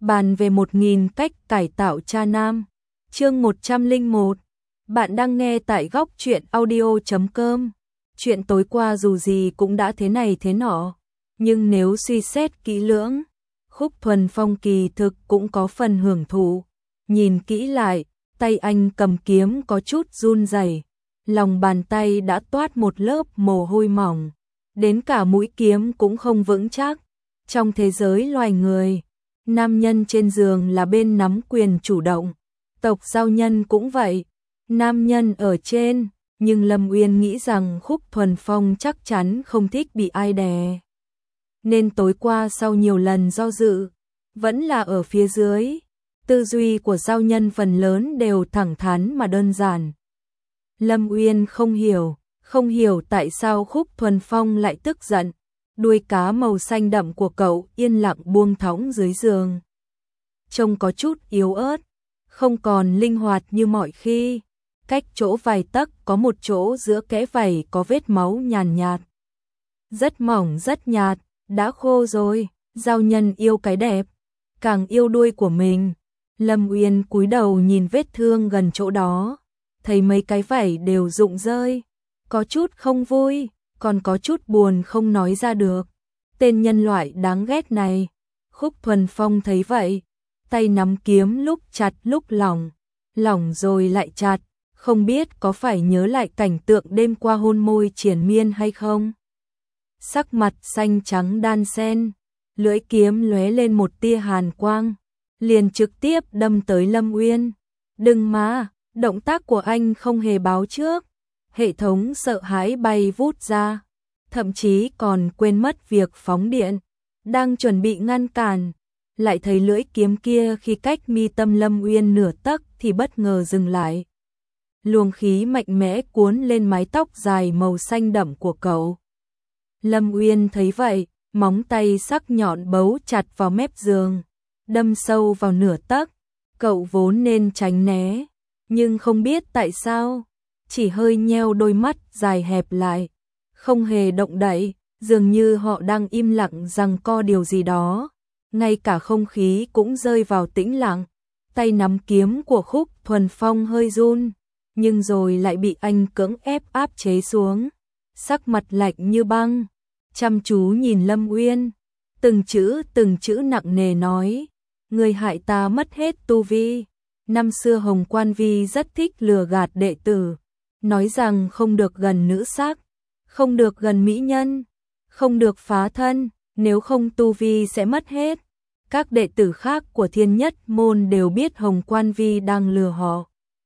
Bàn về 1000 cách cải tạo cha nam. Chương 101. Bạn đang nghe tại góc truyện audio.com. Chuyện tối qua dù gì cũng đã thế này thế nọ, nhưng nếu suy xét kỹ lưỡng, Khúc Thuần Phong kỳ thực cũng có phần hưởng thụ. Nhìn kỹ lại, tay anh cầm kiếm có chút run rẩy, lòng bàn tay đã toát một lớp mồ hôi mỏng, đến cả mũi kiếm cũng không vững chắc. Trong thế giới loài người, nam nhân trên giường là bên nắm quyền chủ động, tộc Giao Nhân cũng vậy, nam nhân ở trên, nhưng Lâm Uyên nghĩ rằng Khúc Thuần Phong chắc chắn không thích bị ai đè. Nên tối qua sau nhiều lần do dự, vẫn là ở phía dưới. Tư duy của Giao Nhân phần lớn đều thẳng thắn mà đơn giản. Lâm Uyên không hiểu tại sao Khúc Thuần Phong lại tức giận. Đuôi cá màu xanh đậm của cậu yên lặng buông thõng dưới giường. Trông có chút yếu ớt, không còn linh hoạt như mọi khi. Cách chỗ vài tấc có một chỗ giữa kẽ vảy có vết máu nhàn nhạt. Rất mỏng rất nhạt, đã khô rồi. Giao Nhân yêu cái đẹp, càng yêu đuôi của mình. Lâm Uyên cúi đầu nhìn vết thương gần chỗ đó, thấy mấy cái vảy đều rụng rơi, có chút không vui, còn có chút buồn không nói ra được. Tên nhân loại đáng ghét này. Khúc Thuần Phong thấy vậy, tay nắm kiếm lúc chặt lúc lỏng rồi lại chặt, không biết có phải nhớ lại cảnh tượng đêm qua hôn môi triền miên hay không. Sắc mặt xanh trắng đan xen, lưỡi kiếm lóe lên một tia hàn quang, liền trực tiếp đâm tới Lâm Uyên. Đừng mà, động tác của anh không hề báo trước. Hệ thống sợ hãi bay vút ra, thậm chí còn quên mất việc phóng điện, đang chuẩn bị ngăn cản, lại thấy lưỡi kiếm kia khi cách mi tâm Lâm Uyên nửa tấc thì bất ngờ dừng lại. Luồng khí mạnh mẽ cuốn lên mái tóc dài màu xanh đậm của cậu. Lâm Uyên thấy vậy, móng tay sắc nhọn bấu chặt vào mép giường, đâm sâu vào nửa tấc. Cậu vốn nên tránh né, nhưng không biết tại sao, chỉ hơi nheo đôi mắt dài hẹp lại, không hề động đậy, dường như họ đang im lặng giằng co điều gì đó. Ngay cả không khí cũng rơi vào tĩnh lặng. Tay nắm kiếm của Khúc Thuần Phong hơi run, nhưng rồi lại bị anh cưỡng ép áp chế xuống. Sắc mặt lạnh như băng, chăm chú nhìn Lâm Uyên, từng chữ nặng nề nói: "Người hại ta mất hết tu vi." Năm xưa Hồng Quan Vi rất thích lừa gạt đệ tử, nói rằng không được gần nữ sắc, không được gần mỹ nhân, không được phá thân, nếu không tu vi sẽ mất hết. Các đệ tử khác của Thiên Nhất Môn đều biết Hồng Quan Vi đang lừa họ.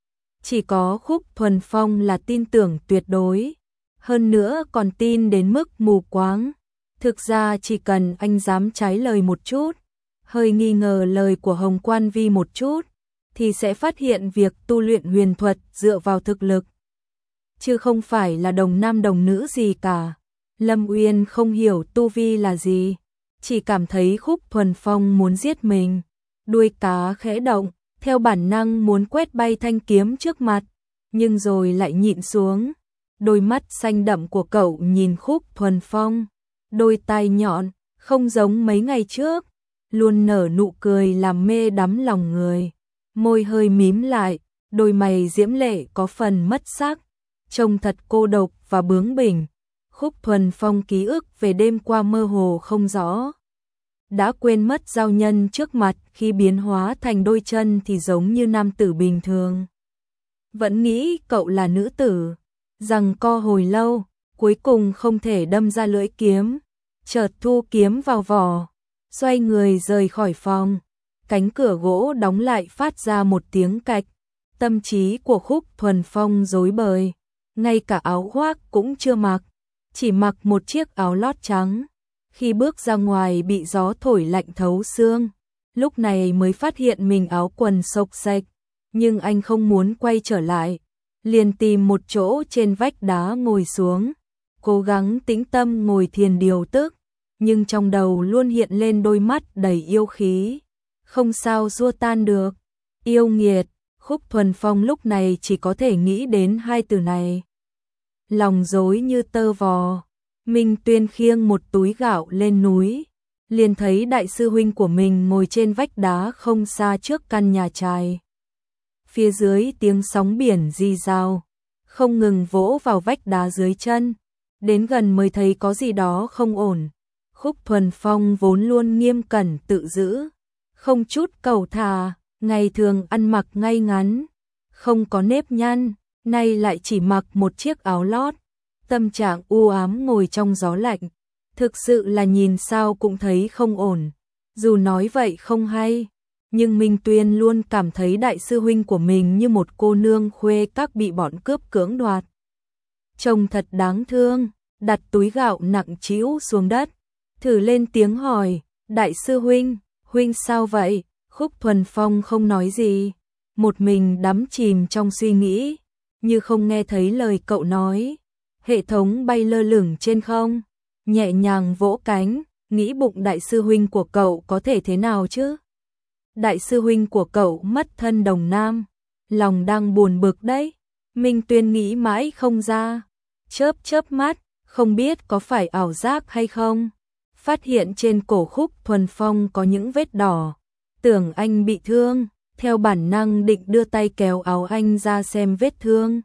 Chỉ có Khúc Thuần Phong là tin tưởng tuyệt đối, hơn nữa còn tin đến mức mù quáng. Thực ra chỉ cần anh dám trái lời một chút, hơi nghi ngờ lời của Hồng Quan Vi một chút, thì sẽ phát hiện việc tu luyện huyền thuật dựa vào thực lực, chứ không phải là đồng nam đồng nữ gì cả. Lâm Uyên không hiểu tu vi là gì, chỉ cảm thấy Khúc Thuần Phong muốn giết mình. Đuôi cá khẽ động, theo bản năng muốn quét bay thanh kiếm trước mặt, nhưng rồi lại nhịn xuống. Đôi mắt xanh đậm của cậu nhìn Khúc Thuần Phong, đôi tai nhọn, không giống mấy ngày trước, luôn nở nụ cười làm mê đắm lòng người. Môi hơi mím lại, đôi mày diễm lệ có phần mất sắc, trông thật cô độc và bướng bỉnh. Khúc Thuần Phong ký ức về đêm qua mơ hồ không rõ, đã quên mất Giao Nhân trước mặt khi biến hóa thành đôi chân thì giống như nam tử bình thường. Vẫn nghĩ cậu là nữ tử, giằng co hồi lâu, cuối cùng không thể đâm ra lưỡi kiếm, chợt thu kiếm vào vỏ, xoay người rời khỏi phòng. Cánh cửa gỗ đóng lại phát ra một tiếng cạch. Tâm trí của Khúc Thuần Phong rối bời, ngay cả áo khoác cũng chưa mặc, chỉ mặc một chiếc áo lót trắng. Khi bước ra ngoài bị gió thổi lạnh thấu xương, lúc này mới phát hiện mình áo quần xộc xệch, nhưng anh không muốn quay trở lại, liền tìm một chỗ trên vách đá ngồi xuống, cố gắng tĩnh tâm ngồi thiền điều tức, nhưng trong đầu luôn hiện lên đôi mắt đầy yêu khí, không sao xua tan được. Yêu nghiệt. Khúc Thuần Phong lúc này chỉ có thể nghĩ đến hai từ này. Lòng rối như tơ vò. Minh Tuyên khiêng một túi gạo lên núi, liền thấy đại sư huynh của mình ngồi trên vách đá không xa trước căn nhà chài. Phía dưới tiếng sóng biển rì rào, không ngừng vỗ vào vách đá dưới chân, đến gần mới thấy có gì đó không ổn. Khúc Thuần Phong vốn luôn nghiêm cẩn tự giữ, không chút cầu thả, ngày thường ăn mặc ngay ngắn, không có nếp nhăn, nay lại chỉ mặc một chiếc áo lót, tâm trạng u ám ngồi trong gió lạnh, thực sự là nhìn sao cũng thấy không ổn. Dù nói vậy không hay, nhưng Minh Tuyên luôn cảm thấy đại sư huynh của mình như một cô nương khuê các bị bọn cướp cưỡng đoạt. Trông thật đáng thương, đặt túi gạo nặng trĩu xuống đất, thử lên tiếng hỏi, đại sư huynh, huynh sao vậy? Khúc Thuần Phong không nói gì, một mình đắm chìm trong suy nghĩ, như không nghe thấy lời cậu nói. Hệ thống bay lơ lửng trên không, nhẹ nhàng vỗ cánh, nghĩ bụng đại sư huynh của cậu có thể thế nào chứ? Đại sư huynh của cậu mất thân Đồng Nam, lòng đang buồn bực đấy. Minh Tuyên nghĩ mãi không ra, chớp chớp mắt, không biết có phải ảo giác hay không. Phát hiện trên cổ Khúc Thuần Phong có những vết đỏ, tưởng anh bị thương, theo bản năng định đưa tay kéo áo anh ra xem vết thương.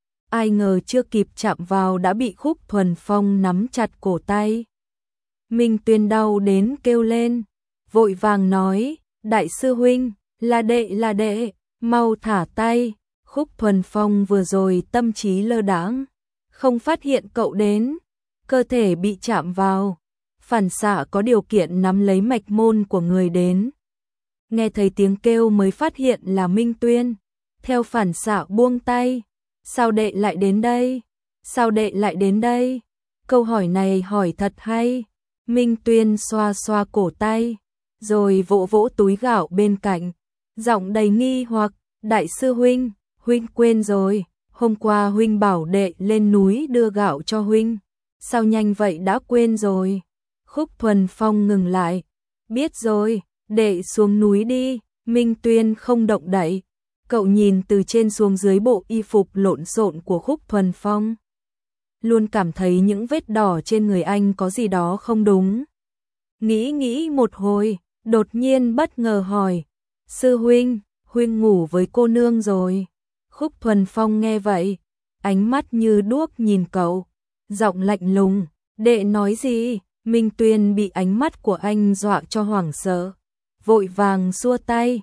Ai ngờ chưa kịp chạm vào đã bị Khúc Thuần Phong nắm chặt cổ tay. Minh Tuyên đau đến kêu lên, vội vàng nói, đại sư huynh, là đệ, mau thả tay. Khúc Thuần Phong vừa rồi tâm trí lơ đãng, không phát hiện cậu đến, cơ thể bị chạm vào, phản xạ có điều kiện nắm lấy mạch môn của người đến. Nghe thấy tiếng kêu mới phát hiện là Minh Tuyên, theo phản xạ buông tay. Sao đệ lại đến đây? Sao đệ lại đến đây? Câu hỏi này hỏi thật hay. Minh Tuyên xoa xoa cổ tay, rồi vỗ vỗ túi gạo bên cạnh, giọng đầy nghi hoặc, đại sư huynh, huynh quên rồi, hôm qua huynh bảo đệ lên núi đưa gạo cho huynh, sao nhanh vậy đã quên rồi? Khúc Thuần Phong ngừng lại, biết rồi, đệ xuống núi đi. Minh Tuyên không động đậy. Cậu nhìn từ trên xuống dưới bộ y phục lộn xộn của Khúc Thuần Phong, luôn cảm thấy những vết đỏ trên người anh có gì đó không đúng. Nghĩ một hồi, đột nhiên bất ngờ hỏi, sư huynh, huynh ngủ với cô nương rồi? Khúc Thuần Phong nghe vậy, ánh mắt như đuốc nhìn cậu, giọng lạnh lùng, đệ nói gì? Minh Tuyên bị ánh mắt của anh dọa cho hoảng sợ, vội vàng xua tay,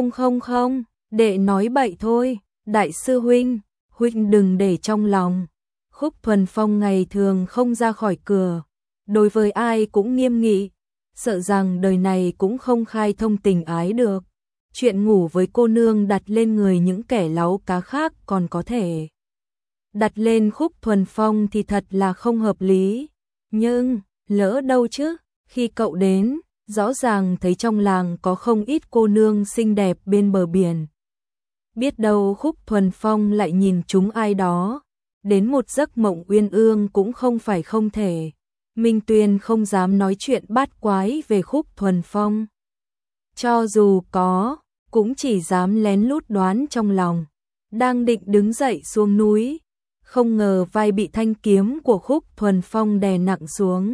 không, đệ nói bậy thôi, đại sư huynh, huynh đừng để trong lòng. Khúc Thuần Phong ngày thường không ra khỏi cửa, đối với ai cũng nghiêm nghị, sợ rằng đời này cũng không khai thông tình ái được. Chuyện ngủ với cô nương đặt lên người những kẻ láu cá khác còn có thể, đặt lên Khúc Thuần Phong thì thật là không hợp lý. Nhưng, lỡ đâu chứ, khi cậu đến, rõ ràng thấy trong làng có không ít cô nương xinh đẹp bên bờ biển. Biết đâu Khúc Thuần Phong lại nhìn chúng ai đó, đến một giấc mộng uyên ương cũng không phải không thể. Minh Tuyên không dám nói chuyện bát quái về Khúc Thuần Phong. Cho dù có, cũng chỉ dám lén lút đoán trong lòng. Đang định đứng dậy xuống núi, không ngờ vai bị thanh kiếm của Khúc Thuần Phong đè nặng xuống.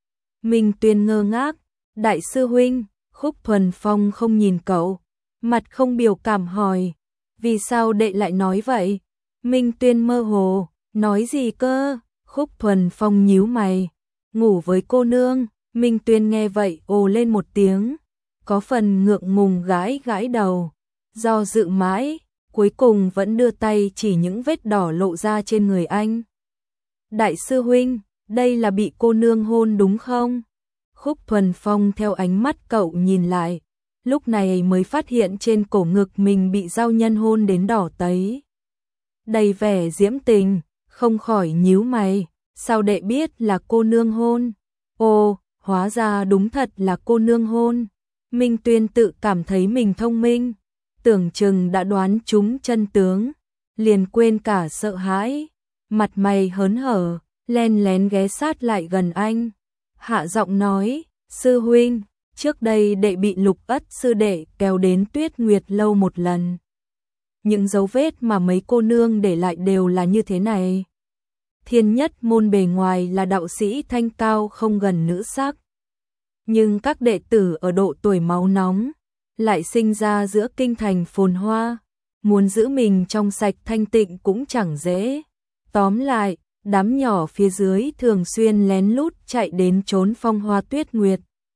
Minh Tuyên ngơ ngác, đại sư huynh. Khúc Thuần Phong không nhìn cậu, mặt không biểu cảm hỏi, vì sao đệ lại nói vậy? Minh Tuyên mơ hồ, nói gì cơ? Khúc Thuần Phong nhíu mày, ngủ với cô nương. Minh Tuyên nghe vậy ồ lên một tiếng, có phần ngượng ngùng gãi đầu, do dự mãi, cuối cùng vẫn đưa tay chỉ những vết đỏ lộ ra trên người anh. Đại sư huynh, đây là bị cô nương hôn đúng không? Khúc Thuần Phong theo ánh mắt cậu nhìn lại, lúc này mới phát hiện trên cổ ngực mình bị giao nhân hôn đến đỏ tấy. Đầy vẻ diễm tình, không khỏi nhíu mày, sao đệ biết là cô nương hôn? Ồ, hóa ra đúng thật là cô nương hôn. Minh Tuyên tự cảm thấy mình thông minh, tưởng chừng đã đoán trúng chân tướng, liền quên cả sợ hãi, mặt mày hớn hở, len lén ghé sát lại gần anh, hạ giọng nói, sư huynh, trước đây đệ bị Lục Ất sư đệ kéo đến Tuyết Nguyệt lâu một lần. Những dấu vết mà mấy cô nương để lại đều là như thế này. Thiên Nhất môn bề ngoài là đạo sĩ thanh cao không gần nữ sắc, Nhưng các đệ tử ở độ tuổi máu nóng, lại sinh ra giữa kinh thành phồn hoa, muốn giữ mình trong sạch thanh tịnh cũng chẳng dễ. Tóm lại, đám nhỏ phía dưới thường xuyên lén lút chạy đến trốn Phong Hoa Tuyết Nguyệt.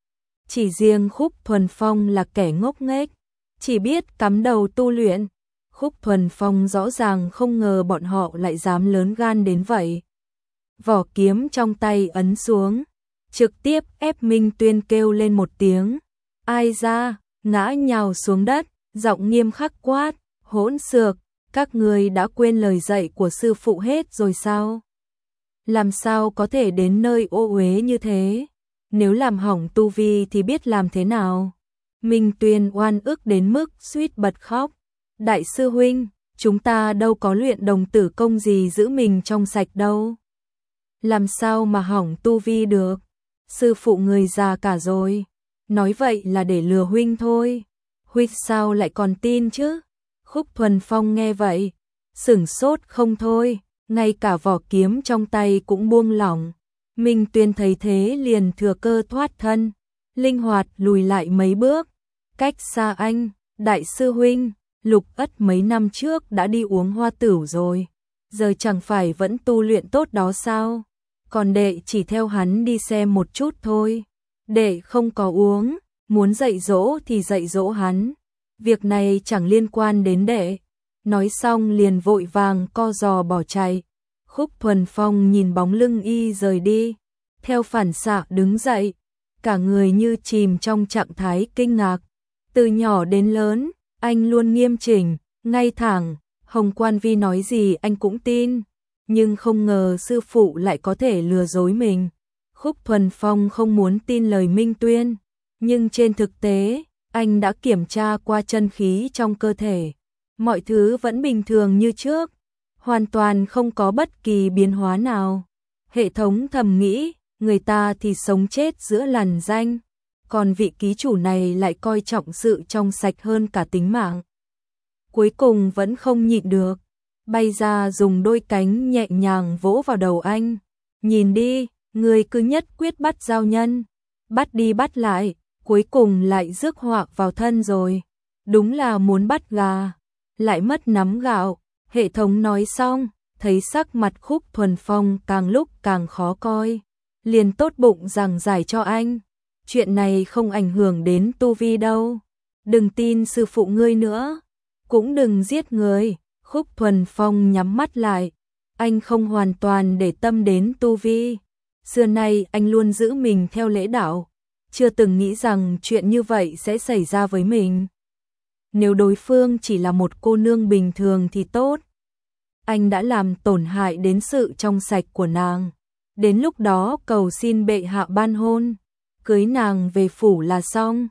Chỉ riêng Khúc Thuần Phong là kẻ ngốc nghếch, chỉ biết cắm đầu tu luyện. Khúc Thuần Phong rõ ràng không ngờ bọn họ lại dám lớn gan đến vậy. Vỏ kiếm trong tay ấn xuống, trực tiếp ép Minh Tuyên kêu lên một tiếng. Ai ra, ngã nhào xuống đất, giọng nghiêm khắc quát, hỗn xược, các ngươi đã quên lời dạy của sư phụ hết rồi sao? Làm sao có thể đến nơi ô uế như thế? Nếu làm hỏng tu vi thì biết làm thế nào? Minh Tuyên oan ức đến mức suýt bật khóc. Đại sư huynh, chúng ta đâu có luyện đồng tử công gì giữ mình trong sạch đâu. Làm sao mà hỏng tu vi được? Sư phụ người già cả rồi. Nói vậy là để lừa huynh thôi. Huynh sao lại còn tin chứ? Khúc Thuần Phong nghe vậy, sửng sốt không thôi, ngay cả vỏ kiếm trong tay cũng buông lỏng. Minh Tuyên thấy thế liền thừa cơ thoát thân, linh hoạt lùi lại mấy bước. Cách xa anh, đại sư huynh, Lục Ất mấy năm trước đã đi uống hoa tửu rồi, giờ chẳng phải vẫn tu luyện tốt đó sao? Còn đệ chỉ theo hắn đi xem một chút thôi. Đệ không có uống, muốn dạy dỗ thì dạy dỗ hắn. Việc này chẳng liên quan đến đệ. Nói xong liền vội vàng co giò bỏ chạy. Khúc Thuần Phong nhìn bóng lưng y rời đi, theo phản xạ đứng dậy, cả người như chìm trong trạng thái kinh ngạc. Từ nhỏ đến lớn, anh luôn nghiêm chỉnh, ngay thẳng, Hồng Quan Vi nói gì anh cũng tin, nhưng không ngờ sư phụ lại có thể lừa dối mình. Khúc Thuần Phong không muốn tin lời Minh Tuyên, nhưng trên thực tế, anh đã kiểm tra qua chân khí trong cơ thể. Mọi thứ vẫn bình thường như trước, hoàn toàn không có bất kỳ biến hóa nào. Hệ thống thầm nghĩ, người ta thì sống chết giữa lằn ranh, còn vị ký chủ này lại coi trọng sự trong sạch hơn cả tính mạng. Cuối cùng vẫn không nhịn được, bay ra dùng đôi cánh nhẹ nhàng vỗ vào đầu anh. Nhìn đi, người cứ nhất quyết bắt giao nhân, bắt đi bắt lại, cuối cùng lại rước họa vào thân rồi. Đúng là muốn bắt gà, lại mất nắm gạo. Hệ thống nói xong, thấy sắc mặt Khúc Thuần Phong càng lúc càng khó coi, liền tốt bụng giảng giải cho anh. Chuyện này không ảnh hưởng đến tu vi đâu. Đừng tin sư phụ ngươi nữa, cũng đừng giết người. Khúc Thuần Phong nhắm mắt lại, anh không hoàn toàn để tâm đến tu vi. Xưa nay anh luôn giữ mình theo lễ đạo, chưa từng nghĩ rằng chuyện như vậy sẽ xảy ra với mình. Nếu đối phương chỉ là một cô nương bình thường thì tốt. Anh đã làm tổn hại đến sự trong sạch của nàng. Đến lúc đó cầu xin bệ hạ ban hôn, cưới nàng về phủ là xong.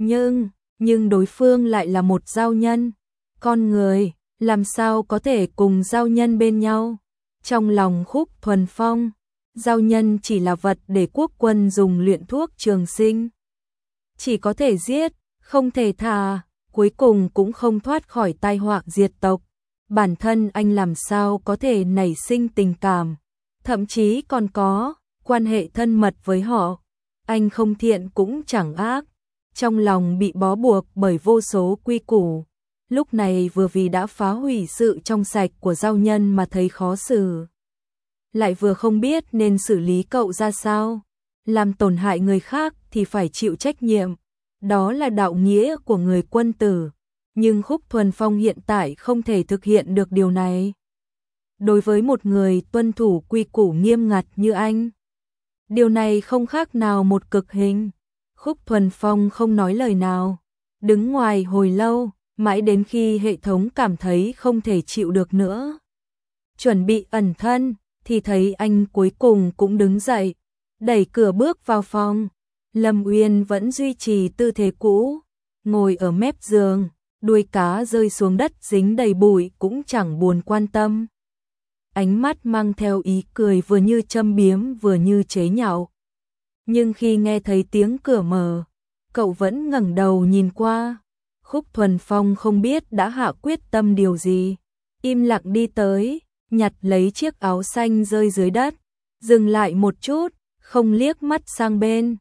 Nhưng đối phương lại là một giao nhân. Con người, làm sao có thể cùng giao nhân bên nhau? Trong lòng Khúc Thuần Phong, giao nhân chỉ là vật để quốc quân dùng luyện thuốc trường sinh. Chỉ có thể giết, không thể tha, cuối cùng cũng không thoát khỏi tai họa diệt tộc. Bản thân anh làm sao có thể nảy sinh tình cảm, thậm chí còn có quan hệ thân mật với họ. Anh không thiện cũng chẳng ác, trong lòng bị bó buộc bởi vô số quy củ. Lúc này vừa vì đã phá hủy sự trong sạch của giao nhân mà thấy khó xử, lại vừa không biết nên xử lý cậu ra sao. Làm tổn hại người khác thì phải chịu trách nhiệm, đó là đạo nghĩa của người quân tử. Nhưng Khúc Thuần Phong hiện tại không thể thực hiện được điều này. Đối với một người tuân thủ quy củ nghiêm ngặt như anh, điều này không khác nào một cực hình. Khúc Thuần Phong không nói lời nào, đứng ngoài hồi lâu, mãi đến khi hệ thống cảm thấy không thể chịu được nữa, chuẩn bị ẩn thân, thì thấy anh cuối cùng cũng đứng dậy, đẩy cửa bước vào phòng. Lâm Uyên vẫn duy trì tư thế cũ, ngồi ở mép giường, đuôi cá rơi xuống đất dính đầy bụi cũng chẳng buồn quan tâm. Ánh mắt mang theo ý cười vừa như châm biếm vừa như chế nhạo. Nhưng khi nghe thấy tiếng cửa mở, cậu vẫn ngẩng đầu nhìn qua. Khúc Thuần Phong không biết đã hạ quyết tâm điều gì, im lặng đi tới, nhặt lấy chiếc áo xanh rơi dưới đất, dừng lại một chút, không liếc mắt sang bên.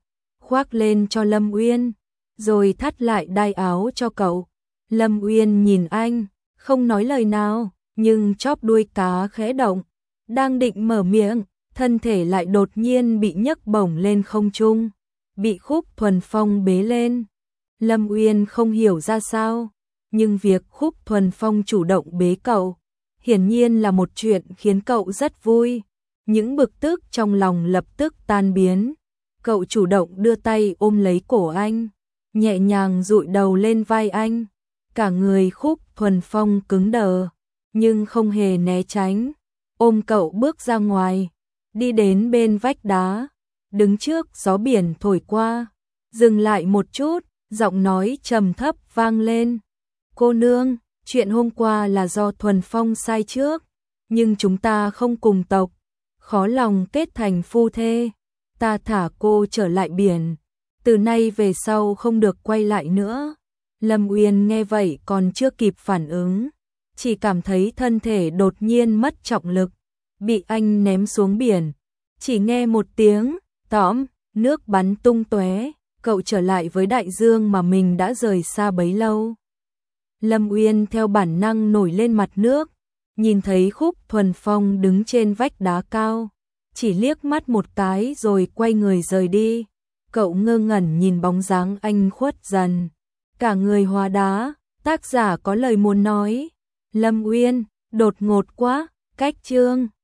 khoác lên cho Lâm Uyên, rồi thắt lại đai áo cho cậu. Lâm Uyên nhìn anh, không nói lời nào, nhưng chóp đuôi cá khẽ động, đang định mở miệng, thân thể lại đột nhiên bị nhấc bổng lên không trung, bị Khúc Thuần Phong bế lên. Lâm Uyên không hiểu ra sao, nhưng việc Khúc Thuần Phong chủ động bế cậu, hiển nhiên là một chuyện khiến cậu rất vui. Những bực tức trong lòng lập tức tan biến. Cậu chủ động đưa tay ôm lấy cổ anh, nhẹ nhàng dụi đầu lên vai anh. Cả người Khúc Thuần Phong cứng đờ, nhưng không hề né tránh, ôm cậu bước ra ngoài, đi đến bên vách đá, đứng trước gió biển thổi qua, dừng lại một chút, giọng nói trầm thấp vang lên. Cô nương, chuyện hôm qua là do Thuần Phong sai trước, nhưng chúng ta không cùng tộc, khó lòng kết thành phu thê, ta thả cô trở lại biển, từ nay về sau không được quay lại nữa. Lâm Uyên nghe vậy còn chưa kịp phản ứng, chỉ cảm thấy thân thể đột nhiên mất trọng lực, bị anh ném xuống biển. Chỉ nghe một tiếng tõm, nước bắn tung tóe, cậu trở lại với đại dương mà mình đã rời xa bấy lâu. Lâm Uyên theo bản năng nổi lên mặt nước, nhìn thấy Khúc Thuần Phong đứng trên vách đá cao, chỉ liếc mắt một cái rồi quay người rời đi. Cậu ngơ ngẩn nhìn bóng dáng anh khuất dần, cả người hóa đá. Tác giả có lời muốn nói. Lâm Uyên, đột ngột quá, cách chương.